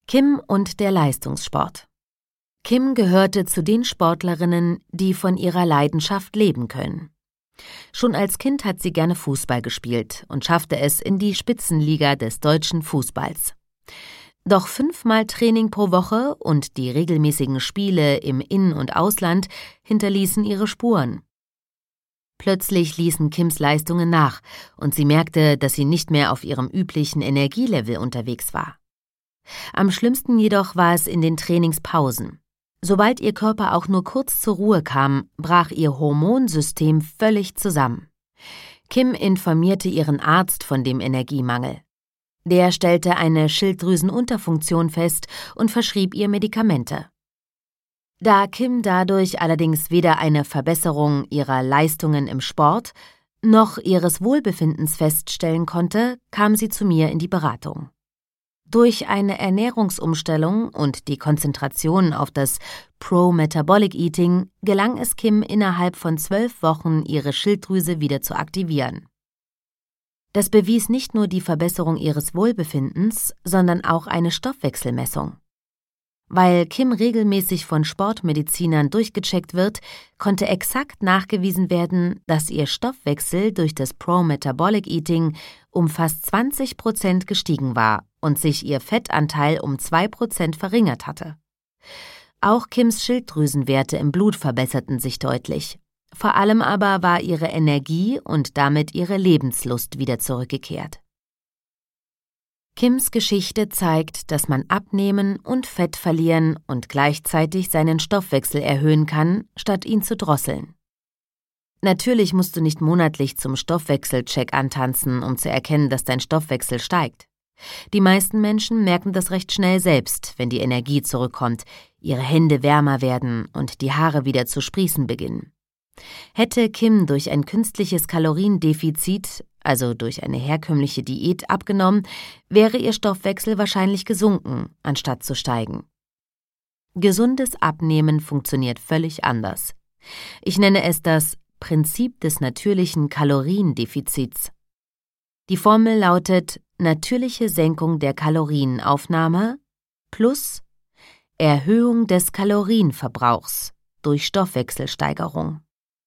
Kim und der Leistungssport. Kim gehörte zu den Sportlerinnen, die von ihrer Leidenschaft leben können. Schon als Kind hat sie gerne Fußball gespielt und schaffte es in die Spitzenliga des deutschen Fußballs. Doch 5-mal Training pro Woche und die regelmäßigen Spiele im In- und Ausland hinterließen ihre Spuren. Plötzlich ließen Kims Leistungen nach und sie merkte, dass sie nicht mehr auf ihrem üblichen Energielevel unterwegs war. Am schlimmsten jedoch war es in den Trainingspausen. Sobald ihr Körper auch nur kurz zur Ruhe kam, brach ihr Hormonsystem völlig zusammen. Kim informierte ihren Arzt von dem Energiemangel. Der stellte eine Schilddrüsenunterfunktion fest und verschrieb ihr Medikamente. Da Kim dadurch allerdings weder eine Verbesserung ihrer Leistungen im Sport noch ihres Wohlbefindens feststellen konnte, kam sie zu mir in die Beratung. Durch eine Ernährungsumstellung und die Konzentration auf das Pro-Metabolic Eating gelang es Kim innerhalb von 12 Wochen, ihre Schilddrüse wieder zu aktivieren. Das bewies nicht nur die Verbesserung ihres Wohlbefindens, sondern auch eine Stoffwechselmessung. Weil Kim regelmäßig von Sportmedizinern durchgecheckt wird, konnte exakt nachgewiesen werden, dass ihr Stoffwechsel durch das Pro-Metabolic Eating um fast 20% gestiegen war und sich ihr Fettanteil um 2% verringert hatte. Auch Kims Schilddrüsenwerte im Blut verbesserten sich deutlich. Vor allem aber war ihre Energie und damit ihre Lebenslust wieder zurückgekehrt. Kims Geschichte zeigt, dass man abnehmen und Fett verlieren und gleichzeitig seinen Stoffwechsel erhöhen kann, statt ihn zu drosseln. Natürlich musst du nicht monatlich zum Stoffwechselcheck antanzen, um zu erkennen, dass dein Stoffwechsel steigt. Die meisten Menschen merken das recht schnell selbst, wenn die Energie zurückkommt, ihre Hände wärmer werden und die Haare wieder zu sprießen beginnen. Hätte Kim durch ein künstliches Kaloriendefizit, also durch eine herkömmliche Diät, abgenommen, wäre ihr Stoffwechsel wahrscheinlich gesunken, anstatt zu steigen. Gesundes Abnehmen funktioniert völlig anders. Ich nenne es das Prinzip des natürlichen Kaloriendefizits. Die Formel lautet natürliche Senkung der Kalorienaufnahme plus Erhöhung des Kalorienverbrauchs durch Stoffwechselsteigerung.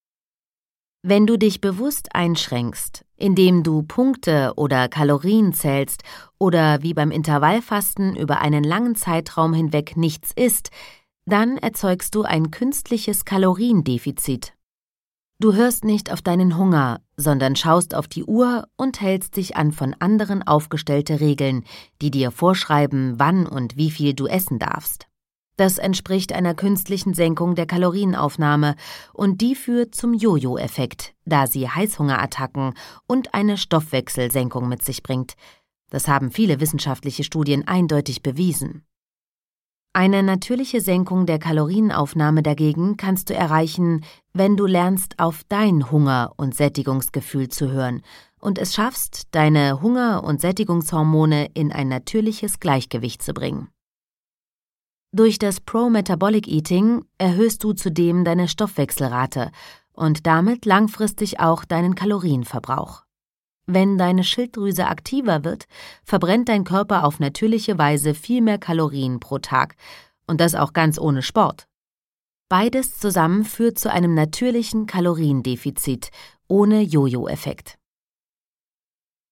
Wenn du dich bewusst einschränkst, indem du Punkte oder Kalorien zählst oder wie beim Intervallfasten über einen langen Zeitraum hinweg nichts isst, dann erzeugst du ein künstliches Kaloriendefizit. Du hörst nicht auf deinen Hunger, sondern schaust auf die Uhr und hältst dich an von anderen aufgestellte Regeln, die dir vorschreiben, wann und wie viel du essen darfst. Das entspricht einer künstlichen Senkung der Kalorienaufnahme und die führt zum Jojo-Effekt, da sie Heißhungerattacken und eine Stoffwechselsenkung mit sich bringt. Das haben viele wissenschaftliche Studien eindeutig bewiesen. Eine natürliche Senkung der Kalorienaufnahme dagegen kannst du erreichen, wenn du lernst, auf dein Hunger- und Sättigungsgefühl zu hören und es schaffst, deine Hunger- und Sättigungshormone in ein natürliches Gleichgewicht zu bringen. Durch das Pro-Metabolic Eating erhöhst du zudem deine Stoffwechselrate und damit langfristig auch deinen Kalorienverbrauch. Wenn deine Schilddrüse aktiver wird, verbrennt dein Körper auf natürliche Weise viel mehr Kalorien pro Tag und das auch ganz ohne Sport. Beides zusammen führt zu einem natürlichen Kaloriendefizit ohne Jojo-Effekt.